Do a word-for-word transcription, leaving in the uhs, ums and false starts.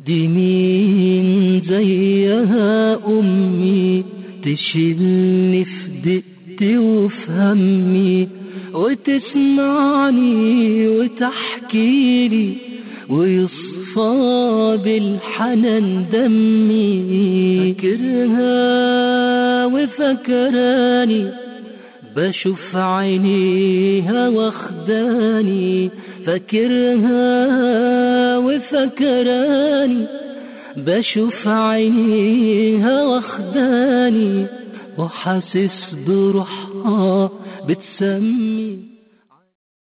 دي مين زيها أمي تشيلني في دقتي وفي همي، وتسمعني وتحكيلي ويصفى بالحنان دمي. فاكرها وفكراني بشوف عينيها واخداني، فاكرها وفكراني بشوف عينيها واخداني، وحاسس بروحها بتسمي